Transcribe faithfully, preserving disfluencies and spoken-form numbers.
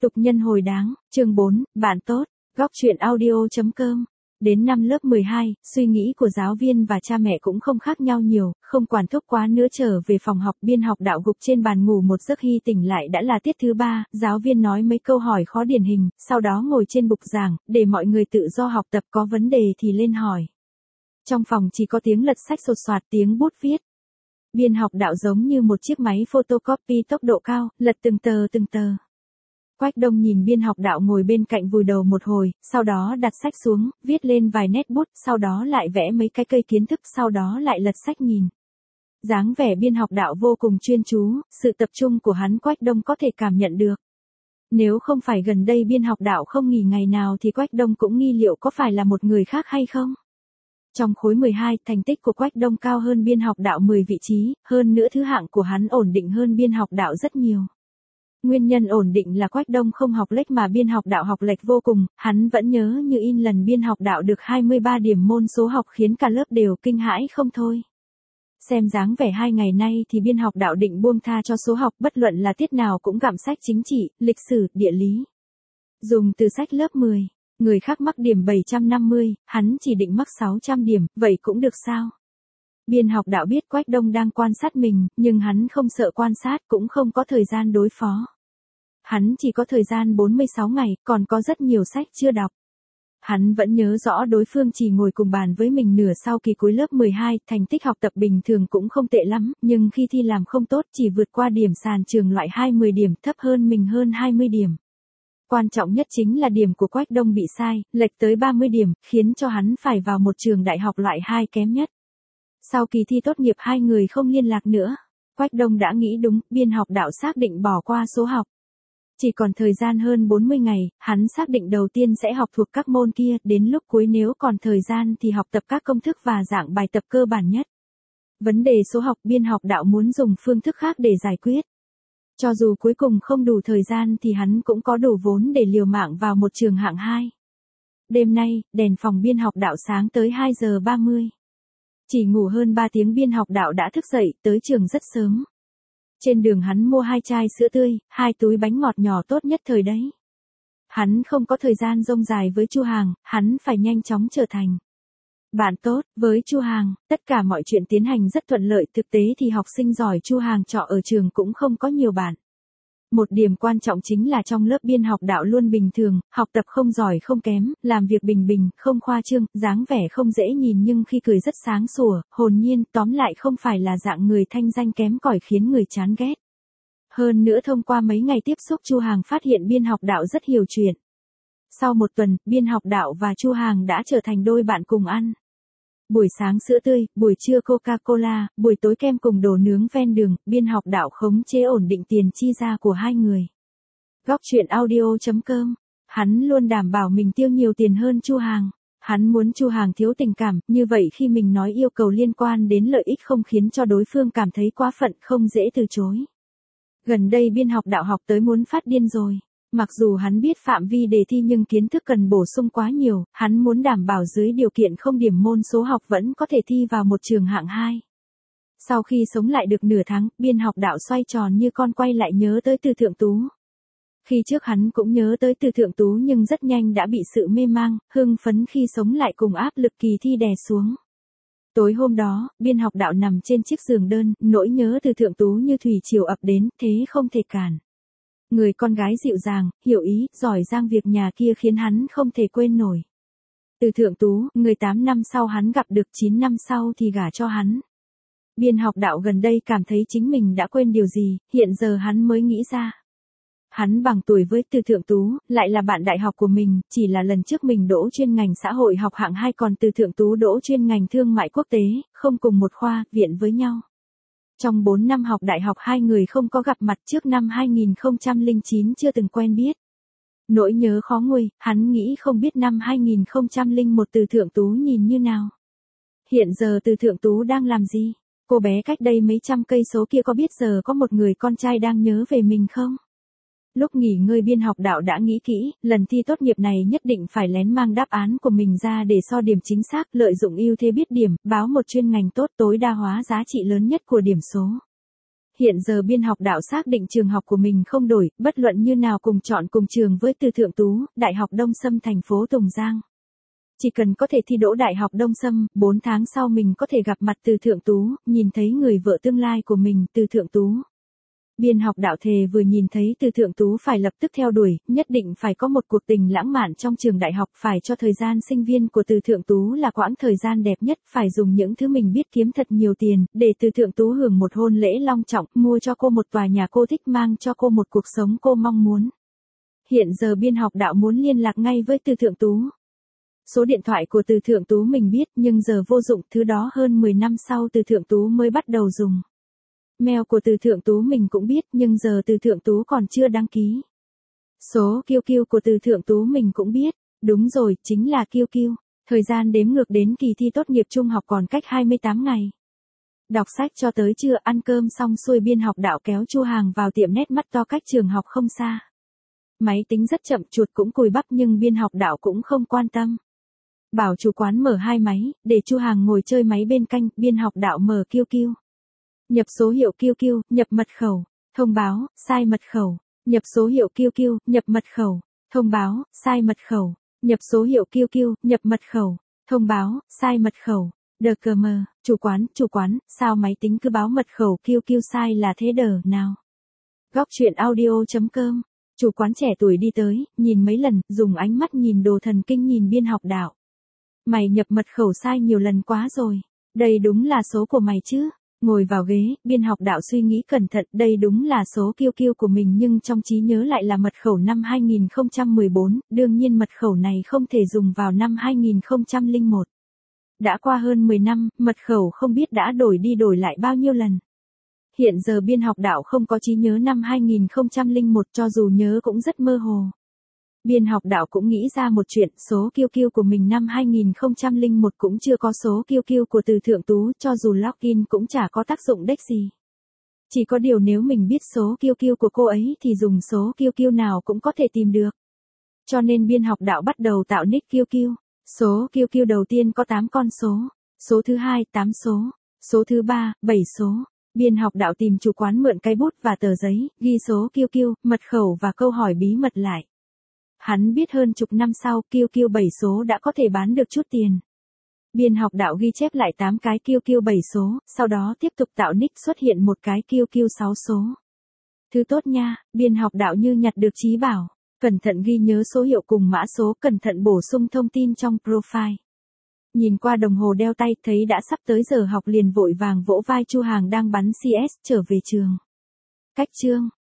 Tục nhân hồi đáng, chương bốn, bạn tốt, góc truyện audio.com. Đến năm lớp mười hai, suy nghĩ của giáo viên và cha mẹ cũng không khác nhau nhiều, không quản thúc quá nữa trở về phòng học. Biên học đạo gục trên bàn ngủ một giấc, Hy tỉnh lại đã là tiết thứ ba, giáo viên nói mấy câu hỏi khó điển hình, sau đó ngồi trên bục giảng, để mọi người tự do học tập, có vấn đề thì lên hỏi. Trong phòng chỉ có tiếng lật sách sột soạt, tiếng bút viết. Biên học đạo giống như một chiếc máy photocopy tốc độ cao, lật từng tờ từng tờ. Quách Đông nhìn biên học đạo ngồi bên cạnh vùi đầu một hồi, sau đó đặt sách xuống, viết lên vài nét bút, sau đó lại vẽ mấy cái cây kiến thức, sau đó lại lật sách nhìn. Dáng vẻ biên học đạo vô cùng chuyên chú, sự tập trung của hắn Quách Đông có thể cảm nhận được. Nếu không phải gần đây biên học đạo không nghỉ ngày nào thì Quách Đông cũng nghi liệu có phải là một người khác hay không. Trong khối mười hai, thành tích của Quách Đông cao hơn biên học đạo mười vị trí, hơn nữa thứ hạng của hắn ổn định hơn biên học đạo rất nhiều. Nguyên nhân ổn định là Quách Đông không học lệch mà biên học đạo học lệch vô cùng, hắn vẫn nhớ như in lần biên học đạo được hai mươi ba điểm môn số học khiến cả lớp đều kinh hãi không thôi. Xem dáng vẻ hai ngày nay thì biên học đạo định buông tha cho số học, bất luận là tiết nào cũng gặm sách chính trị, lịch sử, địa lý. Dùng từ sách lớp mười, người khác mắc điểm bảy trăm năm mươi, hắn chỉ định mắc sáu trăm điểm, vậy cũng được sao? Biên học đạo biết Quách Đông đang quan sát mình, nhưng hắn không sợ quan sát, cũng không có thời gian đối phó. Hắn chỉ có thời gian bốn mươi sáu ngày, còn có rất nhiều sách chưa đọc. Hắn vẫn nhớ rõ đối phương chỉ ngồi cùng bàn với mình nửa sau kỳ cuối lớp mười hai, thành tích học tập bình thường cũng không tệ lắm, nhưng khi thi làm không tốt, chỉ vượt qua điểm sàn trường loại hai mươi điểm, thấp hơn mình hơn hai mươi điểm. Quan trọng nhất chính là điểm của Quách Đông bị sai, lệch tới ba mươi điểm, khiến cho hắn phải vào một trường đại học loại hai kém nhất. Sau kỳ thi tốt nghiệp hai người không liên lạc nữa. Quách Đông đã nghĩ đúng, biên học đạo xác định bỏ qua số học. Chỉ còn thời gian hơn bốn mươi ngày, hắn xác định đầu tiên sẽ học thuộc các môn kia, đến lúc cuối nếu còn thời gian thì học tập các công thức và dạng bài tập cơ bản nhất. Vấn đề số học, biên học đạo muốn dùng phương thức khác để giải quyết. Cho dù cuối cùng không đủ thời gian thì hắn cũng có đủ vốn để liều mạng vào một trường hạng hai. Đêm nay, đèn phòng biên học đạo sáng tới hai giờ ba mươi. Chỉ ngủ hơn ba tiếng biên học đạo đã thức dậy, tới trường rất sớm. Trên đường hắn mua hai chai sữa tươi, hai túi bánh ngọt nhỏ tốt nhất thời đấy. Hắn không có thời gian dông dài với Chu Hàng, hắn phải nhanh chóng trở thành bạn tốt với Chu Hàng. Tất cả mọi chuyện tiến hành rất thuận lợi, thực tế thì học sinh giỏi Chu Hàng trọ ở trường cũng không có nhiều bạn. Một điểm quan trọng chính là trong lớp biên học đạo luôn bình thường, học tập không giỏi không kém, làm việc bình bình, không khoa trương, dáng vẻ không dễ nhìn nhưng khi cười rất sáng sủa, hồn nhiên, tóm lại không phải là dạng người thanh danh kém cỏi khiến người chán ghét. Hơn nữa thông qua mấy ngày tiếp xúc Chu Hàng phát hiện biên học đạo rất hiểu chuyện. Sau một tuần, biên học đạo và Chu Hàng đã trở thành đôi bạn cùng ăn. Buổi sáng sữa tươi, buổi trưa Coca-Cola, buổi tối kem cùng đồ nướng ven đường, biên học đạo khống chế ổn định tiền chi ra của hai người. Góc truyện audio.com, hắn luôn đảm bảo mình tiêu nhiều tiền hơn Chu Hàng. Hắn muốn Chu Hàng thiếu tình cảm, như vậy khi mình nói yêu cầu liên quan đến lợi ích không khiến cho đối phương cảm thấy quá phận, không dễ từ chối. Gần đây biên học đạo học tới muốn phát điên rồi. Mặc dù hắn biết phạm vi đề thi nhưng kiến thức cần bổ sung quá nhiều, hắn muốn đảm bảo dưới điều kiện không điểm môn số học vẫn có thể thi vào một trường hạng hai. Sau khi sống lại được nửa tháng, biên học đạo xoay tròn như con quay lại nhớ tới Từ Thượng Tú. Khi trước hắn cũng nhớ tới Từ Thượng Tú nhưng rất nhanh đã bị sự mê mang, hưng phấn khi sống lại cùng áp lực kỳ thi đè xuống. Tối hôm đó, biên học đạo nằm trên chiếc giường đơn, nỗi nhớ Từ Thượng Tú như thủy triều ập đến, thế không thể cản. Người con gái dịu dàng, hiểu ý, giỏi giang việc nhà kia khiến hắn không thể quên nổi. Từ Thượng Tú, người tám năm sau hắn gặp được, chín năm sau thì gả cho hắn. Biên học đạo gần đây cảm thấy chính mình đã quên điều gì, hiện giờ hắn mới nghĩ ra. Hắn bằng tuổi với Từ Thượng Tú, lại là bạn đại học của mình, chỉ là lần trước mình đỗ chuyên ngành xã hội học hạng hai còn Từ Thượng Tú đỗ chuyên ngành thương mại quốc tế, không cùng một khoa, viện với nhau. Trong bốn năm học đại học hai người không có gặp mặt, trước năm hai nghìn không trăm lẻ chín chưa từng quen biết. Nỗi nhớ khó nguôi, hắn nghĩ không biết năm hai nghìn không trăm lẻ một Từ Thượng Tú nhìn như nào. Hiện giờ Từ Thượng Tú đang làm gì? Cô bé cách đây mấy trăm cây số kia có biết giờ có một người con trai đang nhớ về mình không? Lúc nghỉ ngơi biên học đạo đã nghĩ kỹ, lần thi tốt nghiệp này nhất định phải lén mang đáp án của mình ra để so điểm chính xác, lợi dụng ưu thế biết điểm, báo một chuyên ngành tốt tối đa hóa giá trị lớn nhất của điểm số. hiện giờ biên học đạo xác định trường học của mình không đổi, bất luận như nào cùng chọn cùng trường với Từ Thượng Tú, Đại học Đông Xâm thành phố Tùng Giang. Chỉ cần có thể thi đỗ Đại học Đông Xâm, bốn tháng sau mình có thể gặp mặt Từ Thượng Tú, nhìn thấy người vợ tương lai của mình, Từ Thượng Tú. Biên học đạo thề vừa nhìn thấy Từ Thượng Tú phải lập tức theo đuổi, nhất định phải có một cuộc tình lãng mạn trong trường đại học, phải cho thời gian sinh viên của Từ Thượng Tú là quãng thời gian đẹp nhất, phải dùng những thứ mình biết kiếm thật nhiều tiền, để Từ Thượng Tú hưởng một hôn lễ long trọng, mua cho cô một tòa nhà cô thích, mang cho cô một cuộc sống cô mong muốn. Hiện giờ biên học đạo muốn liên lạc ngay với Từ Thượng Tú. Số điện thoại của Từ Thượng Tú mình biết, nhưng giờ vô dụng, thứ đó hơn mười năm sau Từ Thượng Tú mới bắt đầu dùng. Mail của Từ Thượng Tú mình cũng biết, nhưng giờ Từ Thượng Tú còn chưa đăng ký. Số kiu kiu của Từ Thượng Tú mình cũng biết, đúng rồi, chính là kiu kiu. Thời gian đếm ngược đến kỳ thi tốt nghiệp trung học còn cách hai mươi tám ngày. Đọc sách cho tới trưa, ăn cơm xong xuôi biên học đạo kéo Chu Hàng vào tiệm nét mắt to cách trường học không xa. Máy tính rất chậm, chuột cũng cùi bắp nhưng biên học đạo cũng không quan tâm. Bảo chủ quán mở hai máy, để Chu Hàng ngồi chơi máy bên cạnh, biên học đạo mở kiu kiu. Nhập số hiệu kiu kiu, nhập mật khẩu, thông báo, sai mật khẩu, nhập số hiệu kiu kiu, nhập mật khẩu, thông báo, sai mật khẩu, nhập số hiệu kiu kiu, nhập mật khẩu, thông báo, sai mật khẩu, đờ cờ mờ, chủ quán, chủ quán, sao máy tính cứ báo mật khẩu kiu kiu sai là thế đờ nào. Góc truyện audio chấm com, chủ quán trẻ tuổi đi tới, nhìn mấy lần, dùng ánh mắt nhìn đồ thần kinh nhìn biên học đạo. Mày nhập mật khẩu sai nhiều lần quá rồi, đây đúng là số của mày chứ. Ngồi vào ghế, biên học đạo suy nghĩ cẩn thận, đây đúng là số kiu kiu của mình nhưng trong trí nhớ lại là mật khẩu năm hai nghìn không trăm mười bốn, đương nhiên mật khẩu này không thể dùng vào năm hai nghìn không trăm lẻ một. Đã qua hơn mười năm, mật khẩu không biết đã đổi đi đổi lại bao nhiêu lần. Hiện giờ biên học đạo không có trí nhớ năm hai nghìn không trăm lẻ một, cho dù nhớ cũng rất mơ hồ. Biên học đạo cũng nghĩ ra một chuyện, số kiu kiu của mình năm hai nghìn không trăm lẻ một cũng chưa có số kiu kiu của Từ Thượng Tú, cho dù login cũng chả có tác dụng đếch gì. Chỉ có điều nếu mình biết số kiu kiu của cô ấy thì dùng số kiu kiu nào cũng có thể tìm được. Cho nên biên học đạo bắt đầu tạo nick kiu kiu. Số kiu kiu đầu tiên có tám con số, số thứ hai tám số, số thứ ba bảy số. Biên học đạo tìm chủ quán mượn cây bút và tờ giấy, ghi số kiu kiu, mật khẩu và câu hỏi bí mật lại. Hắn biết hơn chục năm sau, kiu kiu bảy số đã có thể bán được chút tiền. Biên học đạo ghi chép lại tám cái kiu kiu bảy số, sau đó tiếp tục tạo nick xuất hiện một cái kiu kiu sáu số. Thứ tốt nha, biên học đạo như nhặt được trí bảo, cẩn thận ghi nhớ số hiệu cùng mã số, cẩn thận bổ sung thông tin trong profile. Nhìn qua đồng hồ đeo tay, thấy đã sắp tới giờ học liền vội vàng vỗ vai Chu Hàng đang bắn xê ét trở về trường. Cách chương